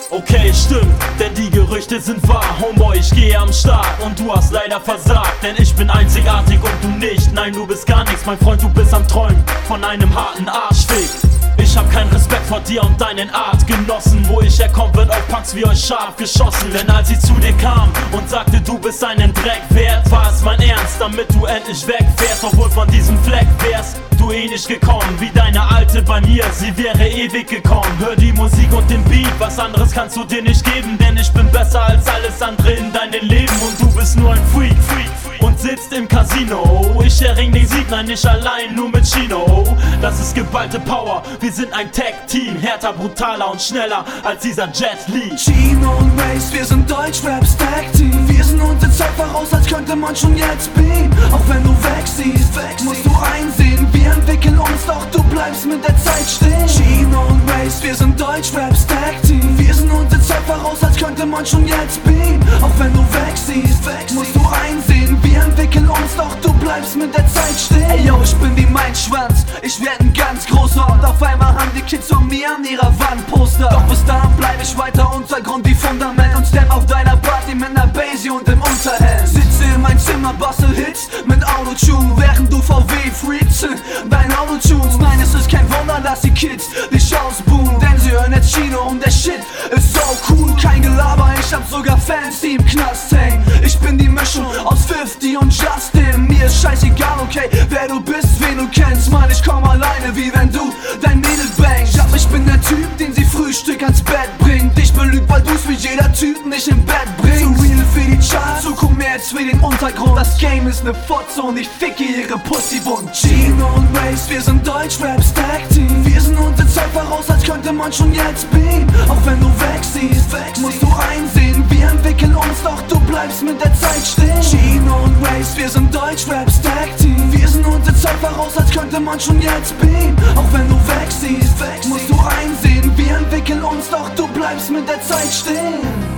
Okay, stimmt, denn die Gerüchte sind wahr. Homeboy, ich gehe am Start und du hast leider versagt. Denn ich bin einzigartig und du nicht. Nein, du bist gar nichts, mein Freund, du bist am Träumen von einem harten Arschfick. Ich hab keinen Respekt vor dir und deinen Artgenossen. Wo ich herkomm, wird auf Punks wie euch scharf geschossen. Denn als ich zu dir kam und sagte, du bist einen Dreck wert, war es mein Ernst, damit du endlich wegfährst. Obwohl von diesem Fleck wärst du eh nicht gekommen, wie deine Alte bei mir, sie wäre ewig gekommen. Hör die Musik und den Beat, was anderes kannst du dir nicht geben. Denn ich bin besser als alles andere in deinem Leben. Und du bist nur ein Freak und sitzt im Casino. Ich erring den Sieg, nein nicht allein, nur mit Chino. Das ist geballte Power, wir sind ein Tag-Team. Härter, brutaler und schneller als dieser Jet Li. Chino und Race, wir sind Deutschraps Tag-Team. Wir sind unsere Zeit voraus, als könnte man schon jetzt beamen. Auch wenn du wegsiehst, musst du einsehen, wir entwickeln uns, doch du bleibst mit der Zeit stehen. Chino und Race, wir sind Deutschraps Tag-Team. Wir sind unsere Zeit voraus, als könnte man schon jetzt beamen. Auch wenn du wegsiehst, musst du einsehen, wir entwickeln uns, doch du bleibst mit der Zeit stehen. Ey yo, ich bin wie mein Schwanz, ich werd ein ganz großer. Und auf einmal haben die Kids von mir an ihrer Wand Poster. Doch bis dahin bleib ich weiter Untergrund wie Fundament und step auf deiner Party mit ner Basie und im Unterhemd. Sitze in mein Zimmer, bastel Hits mit Autotune, während du VW freakst dein Autotunes. Nein, es ist kein Wunder, dass die Kids dich ausbuhen, denn sie hören jetzt Chino und der Shit ist so cool. Kein Gelaber, ich hab sogar Fans, die im Knast hängen. Ich bin die Mischung aus 50 und Justin. Mir ist scheißegal, okay, wer du bist, wen du kennst. Mann, ich komm alleine, wie wenn du dein Mädel bangst. Ja, ich bin der Typ, den sie Frühstück ans Bett bringt. Ich belügt, weil du's wie jeder Typ nicht im Bett bringst. Zu real für die Charts, zu Kommerz für den Untergrund. Das Game ist ne Fotze und ich ficke ihre Pussy wund. Chino und Race, wir sind Deutschraps Tag-Team. Wir sind unsere Zeit voraus, als könnte man schon jetzt beamen. Auch wenn du wegsiehst, musst du einsehen, wir entwickeln uns, doch du bleibst mit der Zeit stehen. Chino und Race, wir sind Deutschraps Tag-Team. Wir sind unsere Zeit voraus, als könnte man schon jetzt beamen. Auch wenn du wegsiehst, musst du einsehen, wir entwickeln uns, doch du bleibst mit der Zeit stehen.